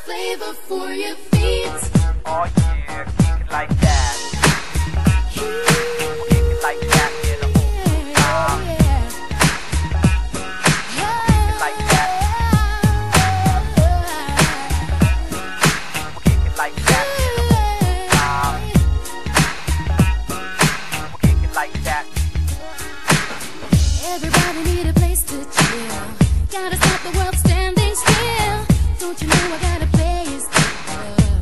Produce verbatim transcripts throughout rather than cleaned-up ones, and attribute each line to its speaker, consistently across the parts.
Speaker 1: flavor for your feet.
Speaker 2: Oh yeah, kick it like that. Kick it like that, yeah, the whole time. Kick it like that. Kick it like that, yeah, the whole time. Kick it like that.
Speaker 1: Everybody need a place to chill. Gotta stop the world standing still. Don't you know I got a place to go?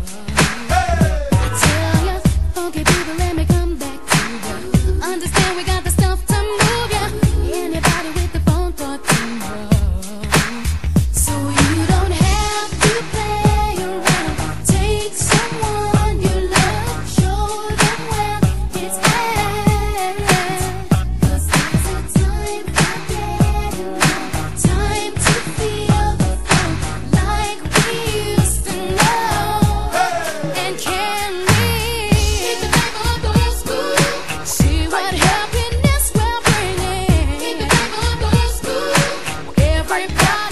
Speaker 1: I tell ya, funky people, let me come back to ya. Understand we got the stuff to move ya. Anybody with the phone thought to know. So you don't have to play around. Take someone you love, show them where it's at. 'Cause there's a time for getting on, time to feel the fun like we used to know. And can we keep the flavor of the old school? See what happiness we're bringing. Keep the flavor of the old school. Everybody.